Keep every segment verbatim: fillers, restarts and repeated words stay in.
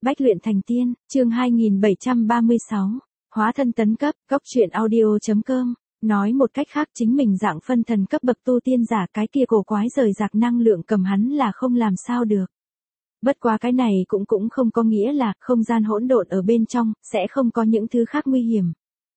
Bách luyện thành tiên, chương hai nghìn bảy trăm ba mươi sáu, hóa thân tấn cấp, góc truyện audio.com, nói một cách khác chính mình dạng phân thần cấp bậc tu tiên giả cái kia cổ quái rời rạc năng lượng cầm hắn là không làm sao được. Bất quá cái này cũng cũng không có nghĩa là không gian hỗn độn ở bên trong, sẽ không có những thứ khác nguy hiểm.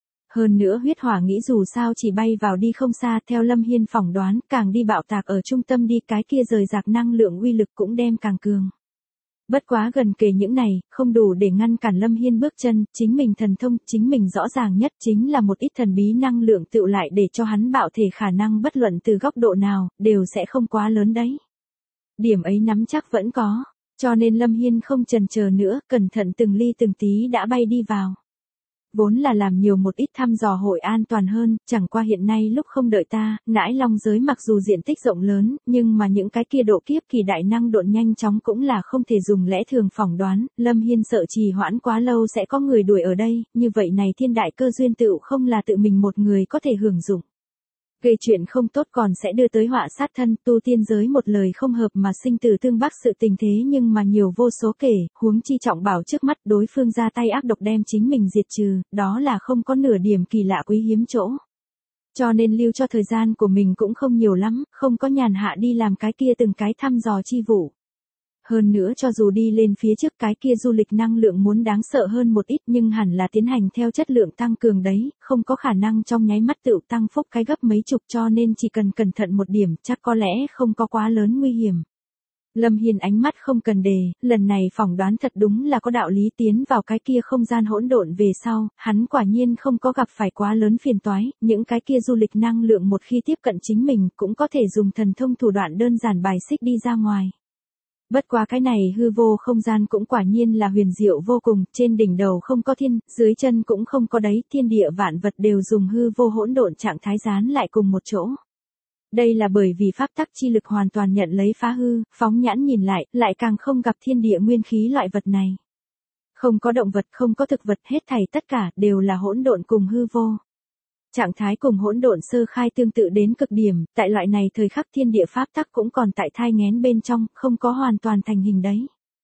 Hơn nữa huyết hỏa nghĩ dù sao chỉ bay vào đi không xa theo Lâm Hiên phỏng đoán, càng đi bạo tạc ở trung tâm đi cái kia rời rạc năng lượng uy lực cũng đem càng cường. Bất quá gần kề những này, không đủ để ngăn cản Lâm Hiên bước chân, chính mình thần thông, chính mình rõ ràng nhất chính là một ít thần bí năng lượng tựu lại để cho hắn bạo thể khả năng bất luận từ góc độ nào, đều sẽ không quá lớn đấy. Điểm ấy nắm chắc vẫn có, cho nên Lâm Hiên không chần chờ nữa, cẩn thận từng ly từng tí đã bay đi vào. Vốn là làm nhiều một ít thăm dò hội an toàn hơn, chẳng qua hiện nay lúc không đợi ta, nãi long giới mặc dù diện tích rộng lớn, nhưng mà những cái kia độ kiếp kỳ đại năng độn nhanh chóng cũng là không thể dùng lẽ thường phỏng đoán, Lâm Hiên sợ trì hoãn quá lâu sẽ có người đuổi ở đây, như vậy này thiên đại cơ duyên tựu không là tự mình một người có thể hưởng dụng. Gây chuyện không tốt còn sẽ đưa tới họa sát thân, tu tiên giới một lời không hợp mà sinh tử tương bắc sự tình thế nhưng mà nhiều vô số kể, huống chi trọng bảo trước mắt đối phương ra tay ác độc đem chính mình diệt trừ, đó là không có nửa điểm kỳ lạ quý hiếm chỗ. Cho nên lưu cho thời gian của mình cũng không nhiều lắm, không có nhàn hạ đi làm cái kia từng cái thăm dò chi vụ. Hơn nữa cho dù đi lên phía trước cái kia du lịch năng lượng muốn đáng sợ hơn một ít nhưng hẳn là tiến hành theo chất lượng tăng cường đấy, không có khả năng trong nháy mắt tựu tăng phúc cái gấp mấy chục cho nên chỉ cần cẩn thận một điểm chắc có lẽ không có quá lớn nguy hiểm. Lâm Hiên ánh mắt không cần đề, lần này phỏng đoán thật đúng là có đạo lý tiến vào cái kia không gian hỗn độn về sau, hắn quả nhiên không có gặp phải quá lớn phiền toái, những cái kia du lịch năng lượng một khi tiếp cận chính mình cũng có thể dùng thần thông thủ đoạn đơn giản bài xích đi ra ngoài. Bất quá cái này hư vô không gian cũng quả nhiên là huyền diệu vô cùng, trên đỉnh đầu không có thiên, dưới chân cũng không có đáy, thiên địa vạn vật đều dùng hư vô hỗn độn trạng thái dán lại cùng một chỗ. Đây là bởi vì pháp tắc chi lực hoàn toàn nhận lấy phá hư, phóng nhãn nhìn lại, lại càng không gặp thiên địa nguyên khí loại vật này. Không có động vật, không có thực vật, hết thảy tất cả đều là hỗn độn cùng hư vô. Trạng thái cùng hỗn độn sơ khai tương tự đến cực điểm, tại loại này thời khắc thiên địa pháp tắc cũng còn tại thai nghén bên trong, không có hoàn toàn thành hình đấy.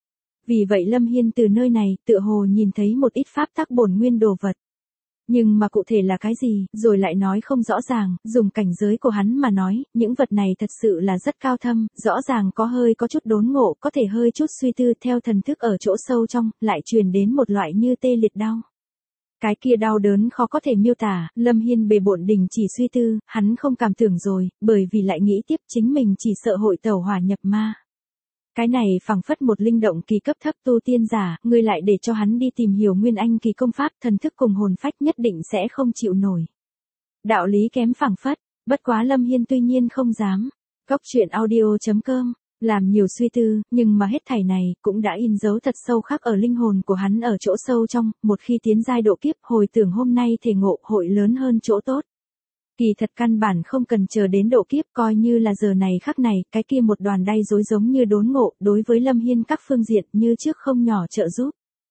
Vì vậy Lâm Hiên từ nơi này, tựa hồ nhìn thấy một ít pháp tắc bổn nguyên đồ vật. Nhưng mà cụ thể là cái gì, rồi lại nói không rõ ràng, dùng cảnh giới của hắn mà nói, những vật này thật sự là rất cao thâm, rõ ràng có hơi có chút đốn ngộ, có thể hơi chút suy tư theo thần thức ở chỗ sâu trong, lại truyền đến một loại như tê liệt đau. Cái kia đau đớn khó có thể miêu tả, Lâm Hiên bề bộn đình chỉ suy tư, hắn không cảm tưởng rồi, bởi vì lại nghĩ tiếp chính mình chỉ sợ hội tẩu hỏa nhập ma. Cái này phảng phất một linh động kỳ cấp thấp tu tiên giả, người lại để cho hắn đi tìm hiểu nguyên anh kỳ công pháp, thần thức cùng hồn phách nhất định sẽ không chịu nổi. Đạo lý kém phảng phất, bất quá Lâm Hiên tuy nhiên không dám. Góc truyện audio.com làm nhiều suy tư, nhưng mà hết thảy này cũng đã in dấu thật sâu khắc ở linh hồn của hắn ở chỗ sâu trong, một khi tiến giai độ kiếp hồi tưởng hôm nay thể ngộ hội lớn hơn chỗ tốt. Kỳ thật căn bản không cần chờ đến độ kiếp coi như là giờ này khắc này, cái kia một đoàn đay rối giống như đốn ngộ đối với Lâm Hiên các phương diện như trước không nhỏ trợ giúp.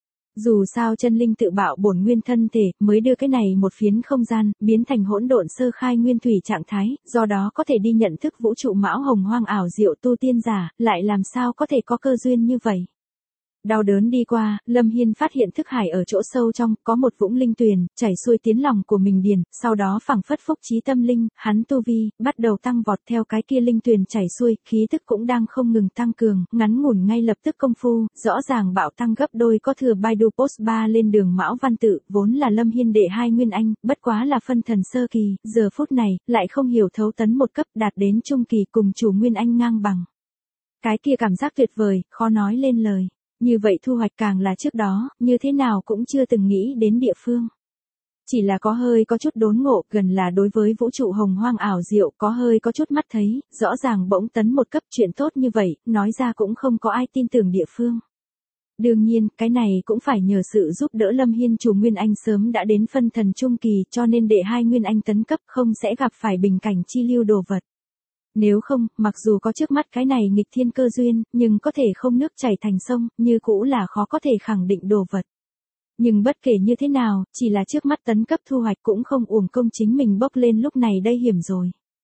Dù sao chân linh tự bạo bổn nguyên thân thể mới đưa cái này một phiến không gian, biến thành hỗn độn sơ khai nguyên thủy trạng thái, do đó có thể đi nhận thức vũ trụ mão hồng hoang ảo diệu tu tiên giả, lại làm sao có thể có cơ duyên như vậy. Đau đớn đi qua, Lâm Hiên phát hiện thức hải ở chỗ sâu trong, có một vũng linh tuyền, chảy xuôi tiến lòng của mình điền, sau đó phảng phất phúc trí tâm linh, hắn tu vi, bắt đầu tăng vọt theo cái kia linh tuyền chảy xuôi, khí tức cũng đang không ngừng tăng cường, ngắn ngủn ngay lập tức công phu, rõ ràng bạo tăng gấp đôi có thừa Baidu Post ba lên đường mão văn tự, vốn là Lâm Hiên đệ hai nguyên anh, bất quá là phân thần sơ kỳ, giờ phút này, lại không hiểu thấu tấn một cấp đạt đến trung kỳ cùng chủ nguyên anh ngang bằng. Cái kia cảm giác tuyệt vời, khó nói lên lời. Như vậy thu hoạch càng là trước đó, như thế nào cũng chưa từng nghĩ đến địa phương. Chỉ là có hơi có chút đốn ngộ, gần là đối với vũ trụ hồng hoang ảo diệu có hơi có chút mắt thấy, rõ ràng bỗng tấn một cấp chuyện tốt như vậy, nói ra cũng không có ai tin tưởng địa phương. Đương nhiên, cái này cũng phải nhờ sự giúp đỡ Lâm Hiên chủ Nguyên Anh sớm đã đến phân thần trung kỳ cho nên đệ hai Nguyên Anh tấn cấp không sẽ gặp phải bình cảnh chi lưu đồ vật. Nếu không, mặc dù có trước mắt cái này nghịch thiên cơ duyên, nhưng có thể không nước chảy thành sông, như cũ là khó có thể khẳng định đồ vật. Nhưng bất kể như thế nào, chỉ là trước mắt tấn cấp thu hoạch cũng không uổng công chính mình bốc lên lúc này đây hiểm rồi.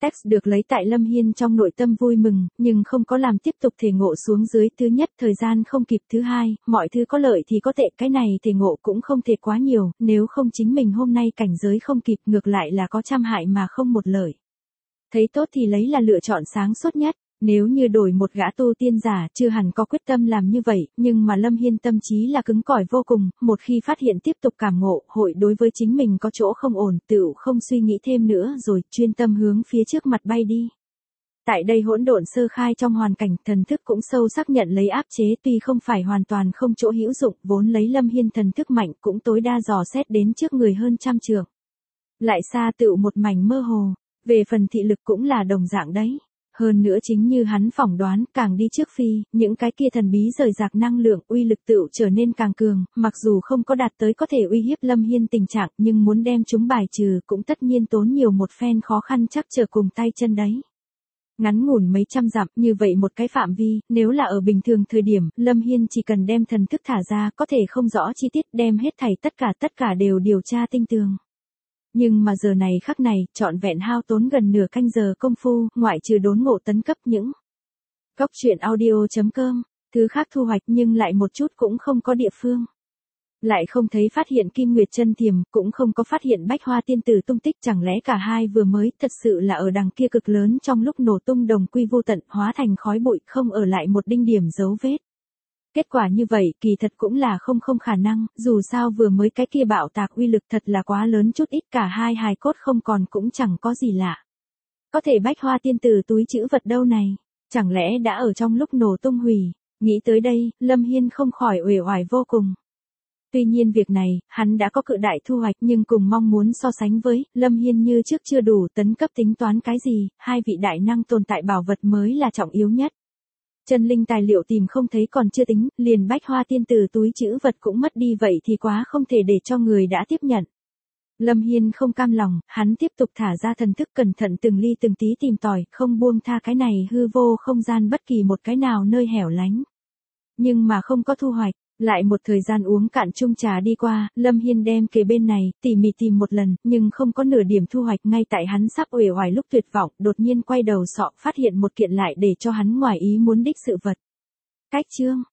Text được lấy tại Lâm Hiên trong nội tâm vui mừng, nhưng không có làm tiếp tục thể ngộ xuống dưới. Thứ nhất, thời gian không kịp. Thứ hai, mọi thứ có lợi thì có tệ, cái này thể ngộ cũng không thể quá nhiều, nếu không chính mình hôm nay cảnh giới không kịp, ngược lại là có trăm hại mà không một lợi. Thấy tốt thì lấy là lựa chọn sáng suốt nhất. Nếu như đổi một gã tu tiên giả, chưa hẳn có quyết tâm làm như vậy, nhưng mà Lâm Hiên tâm trí là cứng cỏi vô cùng, một khi phát hiện tiếp tục cảm ngộ, hội đối với chính mình có chỗ không ổn, tựu không suy nghĩ thêm nữa rồi, chuyên tâm hướng phía trước mặt bay đi. Tại đây hỗn độn sơ khai trong hoàn cảnh, thần thức cũng sâu sắc nhận lấy áp chế, tuy không phải hoàn toàn không chỗ hữu dụng, vốn lấy Lâm Hiên thần thức mạnh cũng tối đa dò xét đến trước người hơn trăm trượng. Lại xa tựu một mảnh mơ hồ, về phần thị lực cũng là đồng dạng đấy. Hơn nữa chính như hắn phỏng đoán, càng đi trước phi, những cái kia thần bí rời rạc năng lượng uy lực tựu trở nên càng cường, mặc dù không có đạt tới có thể uy hiếp Lâm Hiên tình trạng, nhưng muốn đem chúng bài trừ cũng tất nhiên tốn nhiều một phen khó khăn chắc trở cùng tay chân đấy. Ngắn ngủn mấy trăm dặm, như vậy một cái phạm vi, nếu là ở bình thường thời điểm, Lâm Hiên chỉ cần đem thần thức thả ra, có thể không rõ chi tiết, đem hết thảy tất cả tất cả đều điều tra tinh tường. Nhưng mà giờ này khắc này, trọn vẹn hao tốn gần nửa canh giờ công phu, ngoại trừ đốn ngộ tấn cấp những. Góc truyện audio chấm com, thứ khác thu hoạch nhưng lại một chút cũng không có địa phương. Lại không thấy phát hiện Kim Nguyệt Chân Thiềm, cũng không có phát hiện Bách Hoa Tiên Tử tung tích, chẳng lẽ cả hai vừa mới thật sự là ở đằng kia cực lớn trong lúc nổ tung đồng quy vô tận, hóa thành khói bụi, không ở lại một đinh điểm dấu vết. Kết quả như vậy kỳ thật cũng là không không khả năng, dù sao vừa mới cái kia bạo tạc uy lực thật là quá lớn chút ít, cả hai hài cốt không còn cũng chẳng có gì lạ. Có thể Bách Hoa Tiên Tử túi trữ vật đâu này, chẳng lẽ đã ở trong lúc nổ tung hủy, nghĩ tới đây, Lâm Hiên không khỏi uể oải vô cùng. Tuy nhiên việc này, hắn đã có cự đại thu hoạch nhưng cùng mong muốn so sánh với, Lâm Hiên như trước chưa đủ tấn cấp tính toán cái gì, hai vị đại năng tồn tại bảo vật mới là trọng yếu nhất. Chân linh tài liệu tìm không thấy còn chưa tính, liền Bách Hoa Tiên Tử túi trữ vật cũng mất đi, vậy thì quá không thể để cho người đã tiếp nhận. Lâm Hiên không cam lòng, hắn tiếp tục thả ra thần thức cẩn thận từng ly từng tí tìm tòi, không buông tha cái này hư vô không gian bất kỳ một cái nào nơi hẻo lánh. Nhưng mà không có thu hoạch. Lại một thời gian uống cạn chung trà đi qua, Lâm Hiên đem kề bên này, tỉ mỉ tìm một lần, nhưng không có nửa điểm thu hoạch. Ngay tại hắn sắp uể oải lúc tuyệt vọng, đột nhiên quay đầu sọ, phát hiện một kiện lại để cho hắn ngoài ý muốn đích sự vật. Cách chương